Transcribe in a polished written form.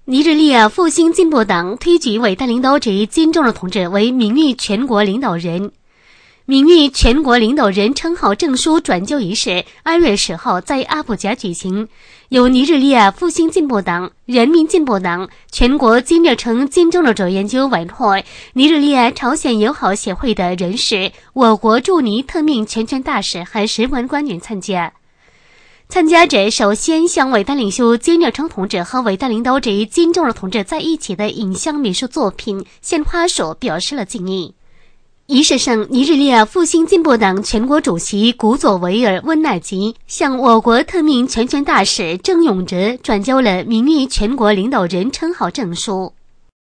尼日利亚复兴进步党推举伟大领导者金正日同志为名誉全国领导人。名誉全国领导人称号证书转交仪式2月10号在阿布贾举行，由尼日利亚复兴进步党、人民进步党、全国金日成金正日者研究委员会、尼日利亚朝鲜友好协会的人士、我国驻尼特命全权大使和使馆官员参加。参加者首先向伟大领袖金日成同志和伟大领导者金正日同志在一起的影像美术作品、献花手表示了敬意。仪式上，尼日利亚复兴进步党全国主席古佐维尔·温纳吉向我国特命全权大使郑永哲转交了名誉全国领导人称号证书。